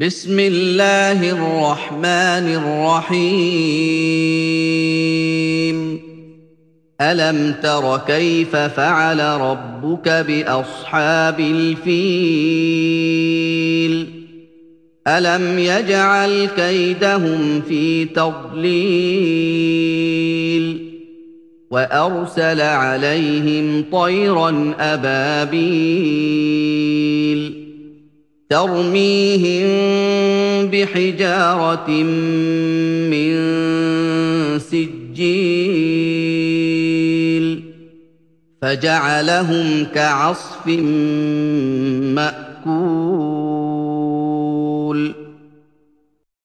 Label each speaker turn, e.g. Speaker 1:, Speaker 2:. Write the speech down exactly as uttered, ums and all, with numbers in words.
Speaker 1: بسم الله الرحمن الرحيم ألم تر كيف فعل ربك بأصحاب الفيل ألم يجعل كيدهم في تضليل وأرسل عليهم طيرا أبابيل ترميهم بحجارة من سجيل فجعلهم كعصف مأكول